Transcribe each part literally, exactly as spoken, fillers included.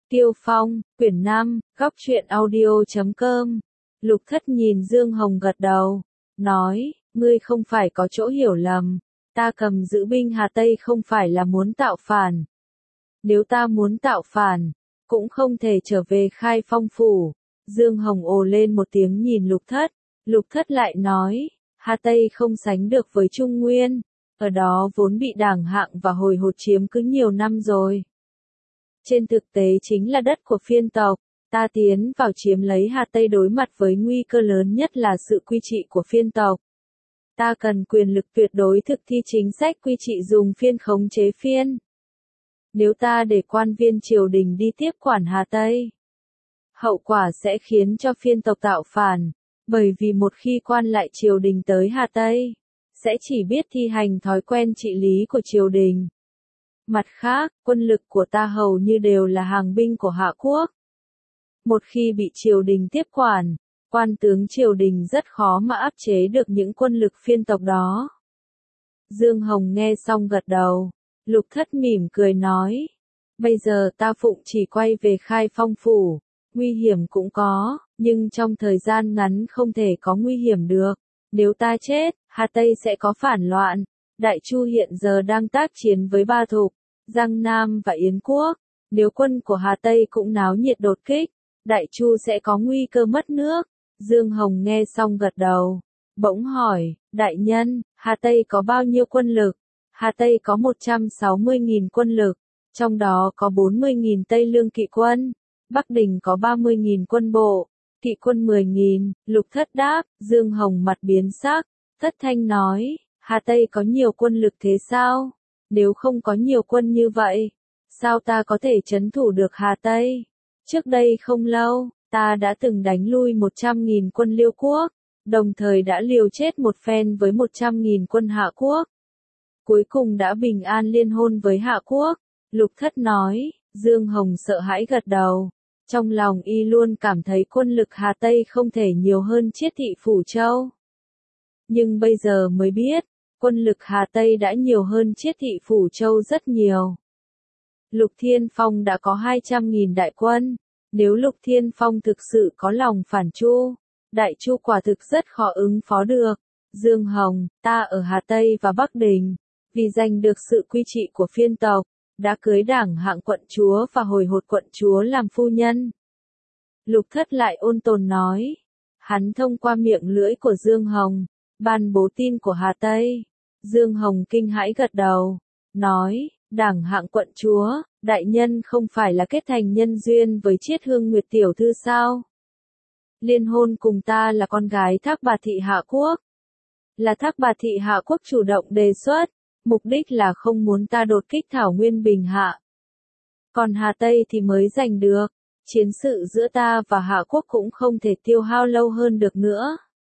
Tiêu Phong, quyển năm, góc truyện audio chấm com. Lục Thất nhìn Dương Hồng gật đầu, nói, ngươi không phải có chỗ hiểu lầm, ta cầm giữ binh Hà Tây không phải là muốn tạo phản. Nếu ta muốn tạo phản, cũng không thể trở về Khai Phong phủ. Dương Hồng ồ lên một tiếng nhìn Lục Thất, Lục Thất lại nói, Hà Tây không sánh được với Trung Nguyên, ở đó vốn bị Đảng Hạng và Hồi Hột chiếm cứ nhiều năm rồi. Trên thực tế chính là đất của phiên tộc, ta tiến vào chiếm lấy Hà Tây đối mặt với nguy cơ lớn nhất là sự quy trị của phiên tộc. Ta cần quyền lực tuyệt đối thực thi chính sách quy trị dùng phiên khống chế phiên. Nếu ta để quan viên triều đình đi tiếp quản Hà Tây, hậu quả sẽ khiến cho phiên tộc tạo phản, bởi vì một khi quan lại triều đình tới Hà Tây, sẽ chỉ biết thi hành thói quen trị lý của triều đình. Mặt khác, quân lực của ta hầu như đều là hàng binh của Hạ Quốc. Một khi bị triều đình tiếp quản, quan tướng triều đình rất khó mà áp chế được những quân lực phiên tộc đó. Dương Hồng nghe xong gật đầu, Lục Thất mỉm cười nói, bây giờ ta phụng chỉ quay về Khai Phong phủ, nguy hiểm cũng có, nhưng trong thời gian ngắn không thể có nguy hiểm được. Nếu ta chết, Hà Tây sẽ có phản loạn. Đại Chu hiện giờ đang tác chiến với Ba Thục, Giang Nam và Yến Quốc. Nếu quân của Hà Tây cũng náo nhiệt đột kích, Đại Chu sẽ có nguy cơ mất nước. Dương Hồng nghe xong gật đầu, bỗng hỏi, đại nhân, Hà Tây có bao nhiêu quân lực? Hà Tây có một trăm sáu mươi nghìn quân lực, trong đó có bốn mươi nghìn Tây Lương kỵ quân, Bắc Đình có ba mươi nghìn quân bộ, kỵ quân mười nghìn. Lục Thất đáp. Dương Hồng mặt biến sắc, thất thanh nói, Hà Tây có nhiều quân lực thế sao? Nếu không có nhiều quân như vậy, sao ta có thể trấn thủ được Hà Tây? Trước đây không lâu, ta đã từng đánh lui một trăm nghìn quân Liêu Quốc, đồng thời đã liều chết một phen với một trăm nghìn quân Hạ Quốc. Cuối cùng đã bình an liên hôn với Hạ Quốc. Lục Thất nói. Dương Hồng sợ hãi gật đầu. Trong lòng y luôn cảm thấy quân lực Hà Tây không thể nhiều hơn Chiết Thị Phủ Châu. Nhưng bây giờ mới biết, quân lực Hà Tây đã nhiều hơn Chiết Thị Phủ Châu rất nhiều. Lục Thiên Phong đã có hai trăm nghìn đại quân. Nếu Lục Thiên Phong thực sự có lòng phản Chu, Đại Chu quả thực rất khó ứng phó được. Dương Hồng, ta ở Hà Tây và Bắc Đình, vì giành được sự quy trị của phiên tộc, đã cưới Đảng Hạng quận chúa và Hồi Hột quận chúa làm phu nhân. Lục Thất lại ôn tồn nói. Hắn thông qua miệng lưỡi của Dương Hồng, ban bố tin của Hà Tây. Dương Hồng kinh hãi gật đầu, nói, Đảng Hạng quận chúa, đại nhân không phải là kết thành nhân duyên với Chiết Hương Nguyệt tiểu thư sao? Liên hôn cùng ta là con gái Thác Bà Thị Hạ Quốc. Là Thác Bà Thị Hạ Quốc chủ động đề xuất, mục đích là không muốn ta đột kích Thảo Nguyên Bình Hạ. Còn Hà Tây thì mới giành được, chiến sự giữa ta và Hạ Quốc cũng không thể tiêu hao lâu hơn được nữa.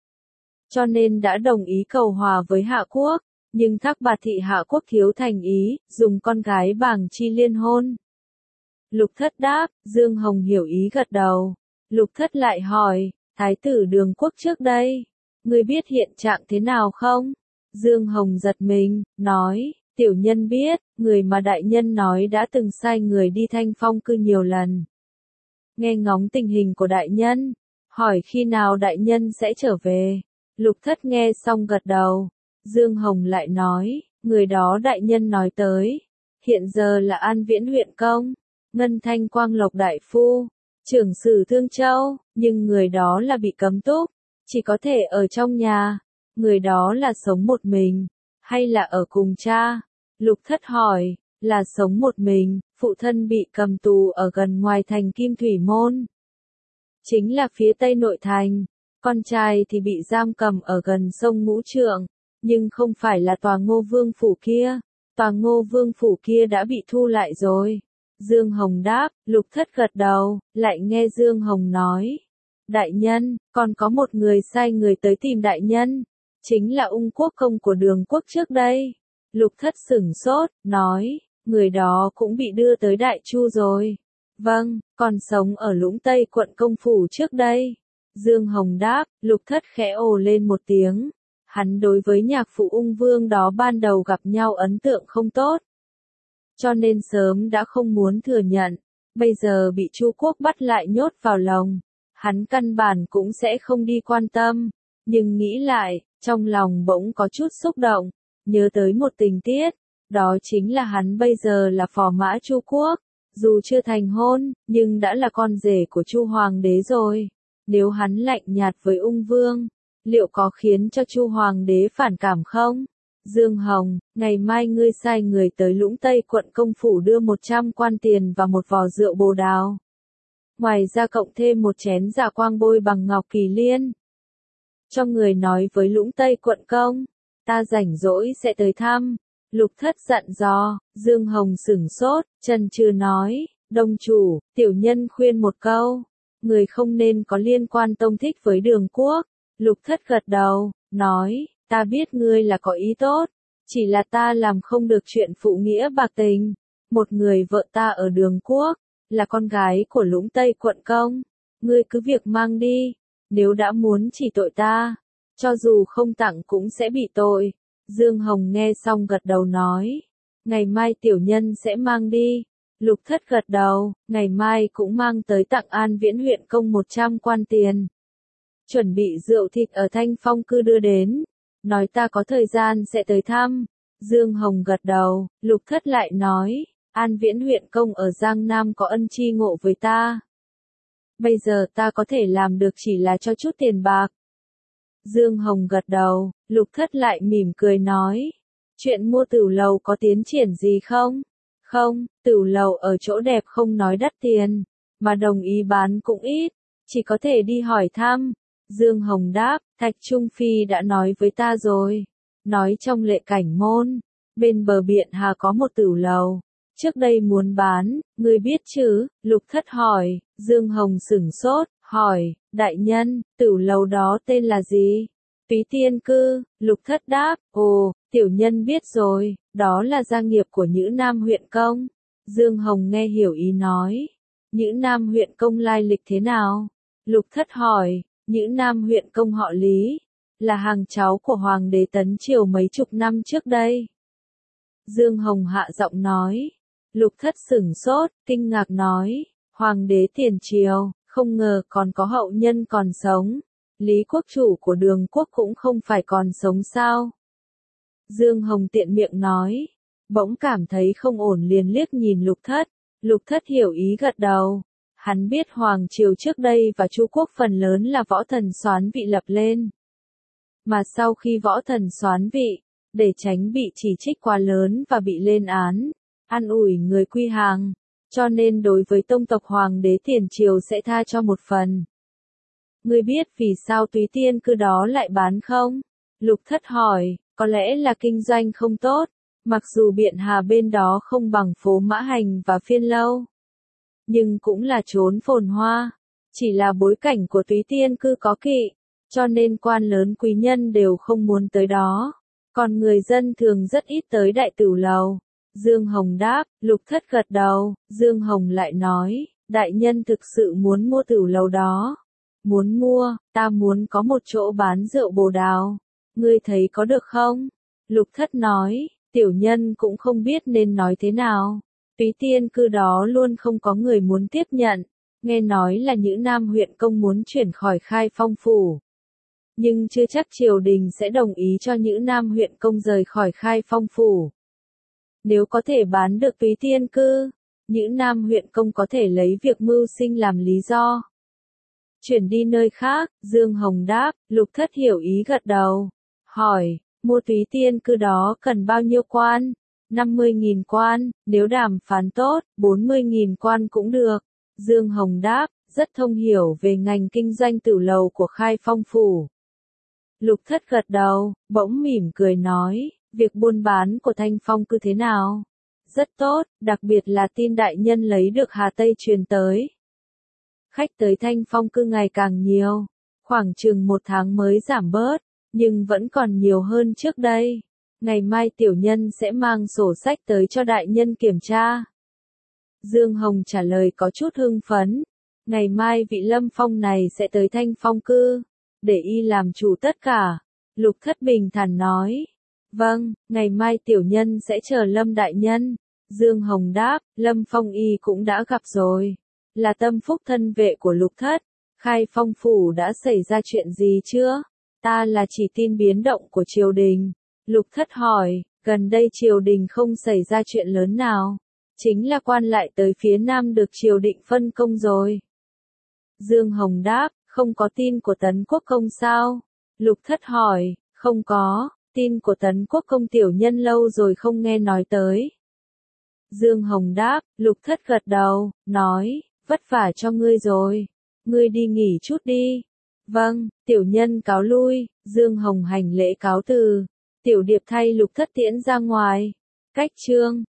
Cho nên đã đồng ý cầu hòa với Hạ Quốc, nhưng Thác Bà Thị Hạ Quốc thiếu thành ý, dùng con gái Bàng Chi liên hôn. Lục Thất đáp. Dương Hồng hiểu ý gật đầu. Lục Thất lại hỏi, Thái tử Đường Quốc trước đây, ngươi biết hiện trạng thế nào không? Dương Hồng giật mình, nói, tiểu nhân biết, người mà đại nhân nói đã từng sai người đi Thanh Phong cư nhiều lần. Nghe ngóng tình hình của đại nhân, hỏi khi nào đại nhân sẽ trở về. Lục Thất nghe xong gật đầu. Dương Hồng lại nói, người đó đại nhân nói tới, hiện giờ là An Viễn huyện công, Ngân Thanh Quang Lộc đại phu, trưởng sử Thương Châu, nhưng người đó là bị cấm túc, chỉ có thể ở trong nhà. Người đó là sống một mình, hay là ở cùng cha? Lục Thất hỏi, là sống một mình, phụ thân bị cầm tù ở gần ngoài thành Kim Thủy Môn. Chính là phía tây nội thành, con trai thì bị giam cầm ở gần sông Ngũ Trượng, nhưng không phải là tòa Ngô Vương phủ kia, tòa Ngô Vương phủ kia đã bị thu lại rồi. Dương Hồng đáp. Lục Thất gật đầu, lại nghe Dương Hồng nói, đại nhân, còn có một người sai người tới tìm đại nhân. Chính là Ung Quốc công của Đường Quốc trước đây. Lục Thất sửng sốt, nói, người đó cũng bị đưa tới Đại Chu rồi. Vâng, còn sống ở Lũng Tây quận Công Phủ trước đây. Dương Hồng đáp. Lục Thất khẽ ồ lên một tiếng. Hắn đối với nhạc phụ Ung Vương đó ban đầu gặp nhau ấn tượng không tốt, cho nên sớm đã không muốn thừa nhận. Bây giờ bị Chu Quốc bắt lại nhốt vào lồng, hắn căn bản cũng sẽ không đi quan tâm, nhưng nghĩ lại, trong lòng bỗng có chút xúc động, nhớ tới một tình tiết, đó chính là hắn bây giờ là phò mã Chu Quốc, dù chưa thành hôn, nhưng đã là con rể của Chu Hoàng đế rồi. Nếu hắn lạnh nhạt với Ung Vương, liệu có khiến cho Chu Hoàng đế phản cảm không? Dương Hồng, ngày mai ngươi sai người tới Lũng Tây quận công phủ đưa một trăm quan tiền và một vò rượu bồ đào. Ngoài ra cộng thêm một chén dạ quang bôi bằng ngọc kỳ liên. Cho người nói với Lũng Tây quận công, ta rảnh rỗi sẽ tới thăm. Lục Thất dặn dò. Dương Hồng sửng sốt, chần chừ nói, đông chủ, tiểu nhân khuyên một câu, người không nên có liên quan tông thích với Đường Quốc. Lục Thất gật đầu, nói, ta biết ngươi là có ý tốt, chỉ là ta làm không được chuyện phụ nghĩa bạc tình. Một người vợ ta ở Đường Quốc, là con gái của Lũng Tây quận công, ngươi cứ việc mang đi, nếu đã muốn chỉ tội ta, cho dù không tặng cũng sẽ bị tội. Dương Hồng nghe xong gật đầu nói, ngày mai tiểu nhân sẽ mang đi. Lục Thất gật đầu, ngày mai cũng mang tới tặng An Viễn huyện công một trăm quan tiền. Chuẩn bị rượu thịt ở Thanh Phong cư đưa đến, nói ta có thời gian sẽ tới thăm. Dương Hồng gật đầu, Lục Thất lại nói, An Viễn huyện công ở Giang Nam có ân chi ngộ với ta. Bây giờ ta có thể làm được chỉ là cho chút tiền bạc. Dương Hồng gật đầu, Lục Thất lại mỉm cười nói, chuyện mua tửu lầu có tiến triển gì không? Không, tửu lầu ở chỗ đẹp không nói đắt tiền, mà đồng ý bán cũng ít, chỉ có thể đi hỏi thăm. Dương Hồng đáp, Thạch Trung Phi đã nói với ta rồi, nói trong Lệ Cảnh môn, bên bờ biển Hà có một tửu lầu, trước đây muốn bán, ngươi biết chứ? Lục Thất hỏi. Dương Hồng sửng sốt, hỏi, đại nhân, tửu lầu đó tên là gì? Túy Tiên Cư. Lục Thất đáp, ồ, tiểu nhân biết rồi, đó là gia nghiệp của Nhữ Nam huyện công. Dương Hồng nghe hiểu ý nói, Nhữ Nam huyện công lai lịch thế nào? Lục Thất hỏi. Nhữ Nam huyện công họ Lý, là hàng cháu của Hoàng đế Tấn Triều mấy chục năm trước đây. Dương Hồng hạ giọng nói. Lục Thất sửng sốt, kinh ngạc nói, Hoàng đế Tiền Triều, không ngờ còn có hậu nhân còn sống. Lý quốc chủ của Đường Quốc cũng không phải còn sống sao? Dương Hồng tiện miệng nói, bỗng cảm thấy không ổn liền liếc nhìn Lục Thất. Lục Thất hiểu ý gật đầu. Hắn biết Hoàng Triều trước đây và Chu Quốc phần lớn là võ thần soán vị lập lên. Mà sau khi võ thần soán vị, để tránh bị chỉ trích quá lớn và bị lên án, an ủi người quy hàng, cho nên đối với tông tộc Hoàng đế Tiền Triều sẽ tha cho một phần. Ngươi biết vì sao Túy Tiên Cư đó lại bán không? Lục Thất hỏi, có lẽ là kinh doanh không tốt, mặc dù Biện Hà bên đó không bằng phố Mã Hành và Phiên Lâu, nhưng cũng là chốn phồn hoa, chỉ là bối cảnh của Túy Tiên Cư có kỵ, cho nên quan lớn quý nhân đều không muốn tới đó, còn người dân thường rất ít tới đại tửu lầu. Dương Hồng đáp. Lục Thất gật đầu. Dương Hồng lại nói, đại nhân thực sự muốn mua tửu lầu đó. Muốn mua, ta muốn có một chỗ bán rượu bồ đào, ngươi thấy có được không? Lục Thất nói, tiểu nhân cũng không biết nên nói thế nào. Túy Tiên Cư đó luôn không có người muốn tiếp nhận, nghe nói là Nhữ Nam huyện công muốn chuyển khỏi Khai Phong phủ. Nhưng chưa chắc triều đình sẽ đồng ý cho Nhữ Nam huyện công rời khỏi Khai Phong phủ. Nếu có thể bán được Túy Tiên Cư, Nhữ Nam huyện công có thể lấy việc mưu sinh làm lý do chuyển đi nơi khác. Dương Hồng đáp. Lục Thất hiểu ý gật đầu, hỏi, mua Túy Tiên Cư đó cần bao nhiêu quan? năm mươi nghìn quan, nếu đàm phán tốt, bốn mươi nghìn quan cũng được. Dương Hồng đáp, rất thông hiểu về ngành kinh doanh tửu lầu của Khai Phong phủ. Lục Thất gật đầu, bỗng mỉm cười nói, việc buôn bán của Thanh Phong Cư thế nào? Rất tốt, đặc biệt là tin đại nhân lấy được Hà Tây truyền tới. Khách tới Thanh Phong Cư ngày càng nhiều, khoảng chừng một tháng mới giảm bớt, nhưng vẫn còn nhiều hơn trước đây. Ngày mai tiểu nhân sẽ mang sổ sách tới cho đại nhân kiểm tra. Dương Hồng trả lời có chút hưng phấn. Ngày mai vị Lâm Phong này sẽ tới Thanh Phong Cư, để y làm chủ tất cả. Lục Thất bình thản nói. Vâng, ngày mai tiểu nhân sẽ chờ Lâm đại nhân. Dương Hồng đáp, Lâm Phong Y cũng đã gặp rồi. Là tâm phúc thân vệ của Lục Thất. Khai Phong phủ đã xảy ra chuyện gì chưa? Ta là chỉ tin biến động của triều đình. Lục Thất hỏi, gần đây triều đình không xảy ra chuyện lớn nào. Chính là quan lại tới phía nam được triều định phân công rồi. Dương Hồng đáp, không có tin của Tấn Quốc công sao? Lục Thất hỏi, không có, tin của Tấn Quốc công tiểu nhân lâu rồi không nghe nói tới. Dương Hồng đáp, Lục Thất gật đầu, nói, vất vả cho ngươi rồi. Ngươi đi nghỉ chút đi. Vâng, tiểu nhân cáo lui. Dương Hồng hành lễ cáo từ. Tiểu điệp thay Lục Thất tiễn ra ngoài. Cách chương